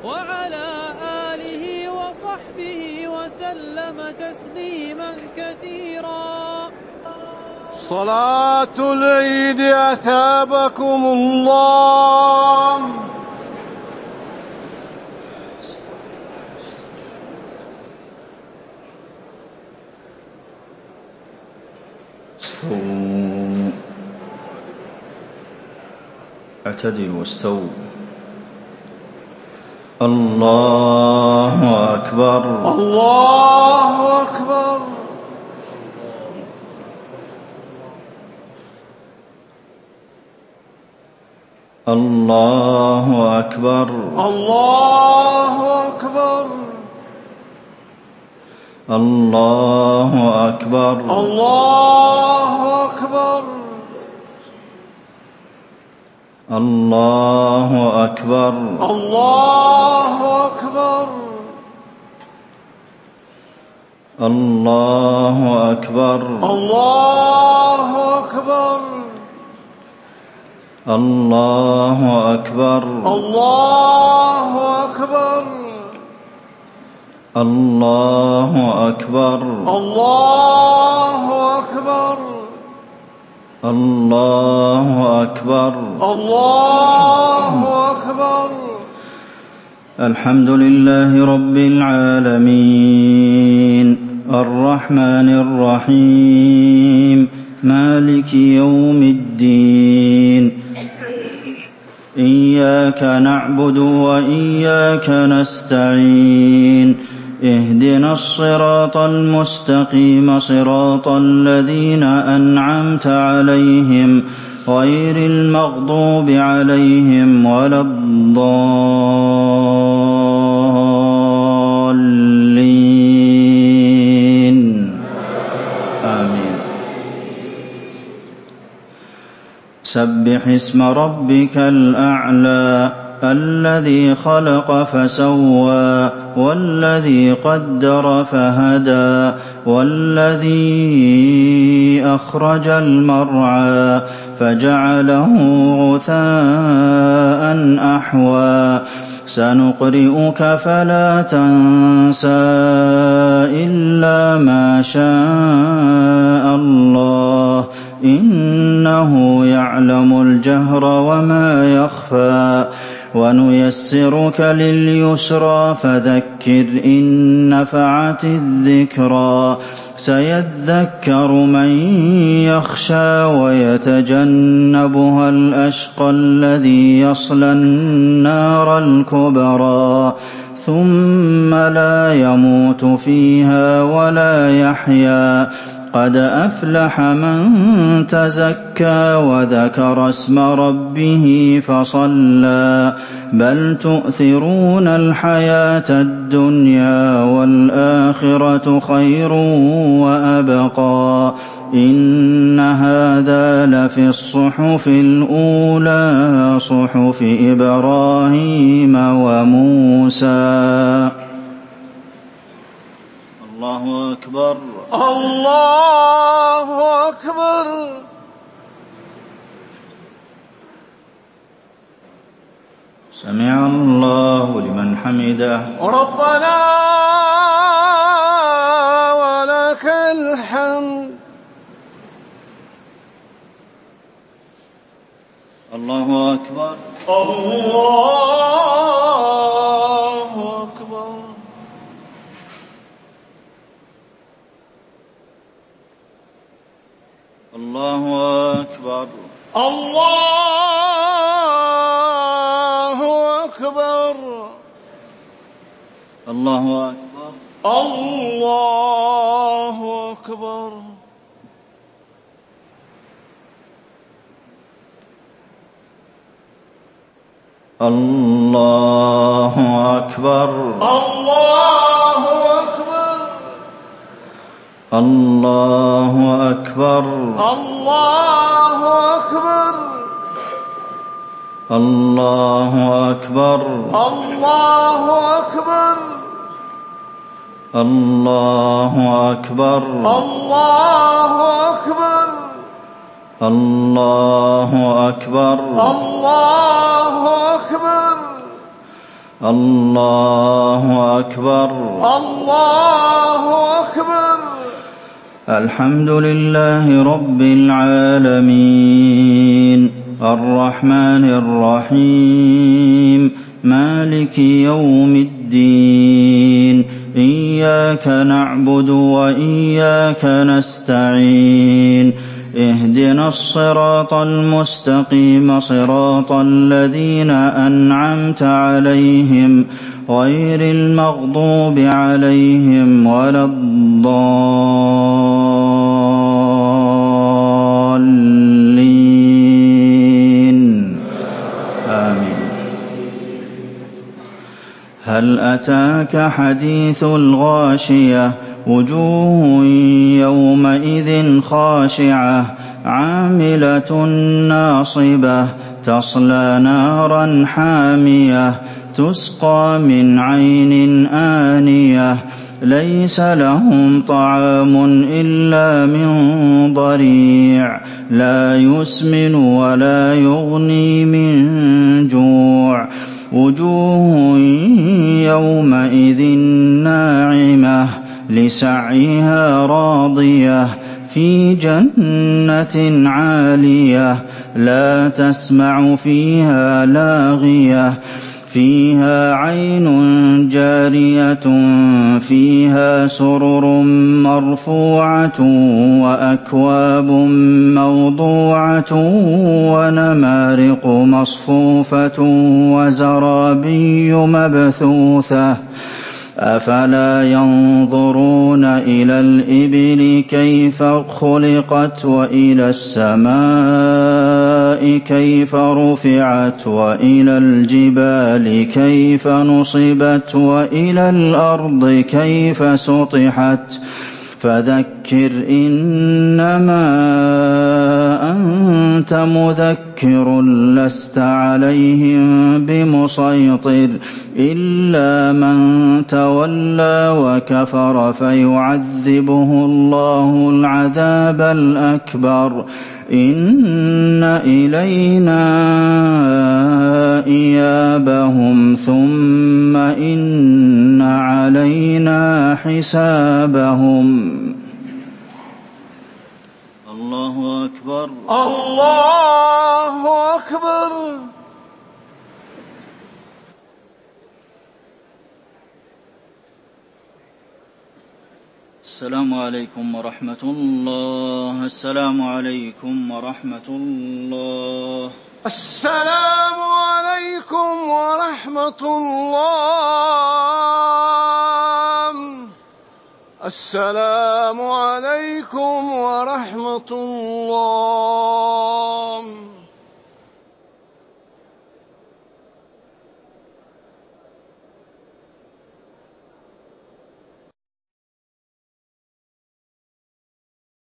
وعلى آله وصحبه وسلم تسليما كثيرا. صلاة العيد أثابكم الله. استووا، اعتدلوا واستووا. الله أكبر الله أكبر. الله أكبر. الله أكبر. الله أكبر. الله أكبر. الله أكبر. الله أكبر. الله أكبر. الله أكبر. الله أكبر. الله أكبر. الله أكبر. الله أكبر. الله أكبر. الله أكبر. الحمد لله رب العالمين الرحمن الرحيم مالك يوم الدين. إياك نعبد وإياك نستعين. اهدنا الصراط المستقيم صراط الذين أنعمت عليهم غير المغضوب عليهم ولا الضالين. آمين. سبح اسم ربك الأعلى الذي خلق فسوى والذي قدر فهدى والذي أخرج المرعى فجعله غثاء أحوى. سنقرئك فلا تنسى إلا ما شاء الله إنه يعلم الجهر وما يخفى. ونيسرك لليسرى فذكر إن نفعت الذكرى. سيذكر من يخشى ويتجنبها الأشقى الذي يصلى النار الكبرى ثم لا يموت فيها ولا يحيا. قد أفلح من تزكى وذكر اسم ربه فصلى. بل تؤثرون الحياة الدنيا والآخرة خير وأبقى. إن هذا لفي الصحف الأولى صحف إبراهيم وموسى. الله أكبر. الله أكبر. سمع الله لمن حمده. ربنا ولك الحمد. الله أكبر. الله أكبر. الله أكبر. الله أكبر. الله أكبر. الله أكبر. الله أكبر. الله أكبر. الله أكبر. الله أكبر. الله أكبر. الله أكبر. الله أكبر. الله أكبر. الله أكبر. الله أكبر. الله أكبر. الله أكبر. الحمد لله رب العالمين الرحمن الرحيم مالك يوم الدين إياك نعبد وإياك نستعين اهدنا الصراط المستقيم صراط الذين أنعمت عليهم غير المغضوب عليهم ولا الضالين آمين. هل أتاك حديث الغاشية وجوه يومئذ خاشعة عاملة ناصبة تصلى نارا حامية تسقى من عين آنية ليس لهم طعام إلا من ضريع لا يسمن ولا يغني من جوع وجوه يومئذ ناعمة لسعيها راضية في جنة عالية لا تسمع فيها لاغية فيها عين جارية فيها سرر مرفوعة وأكواب موضوعة ونمارق مصفوفة وزرابي مبثوثة أفلا ينظرون إلى الإبل كيف خلقت وإلى السماء كيف رفعت وإلى الجبال كيف نصبت وإلى الأرض كيف سطحت فذكر إنما أنت مذكر لست عليهم بمسيطر إلا من تولى وكفر فيعذبه الله العذاب الأكبر إن إلينا إيابهم ثم إن علينا حسابهم. الله أكبر. الله أكبر. السلام عليكم ورحمة الله. السلام عليكم ورحمة الله. السلام عليكم ورحمة الله. السلام عليكم ورحمة الله.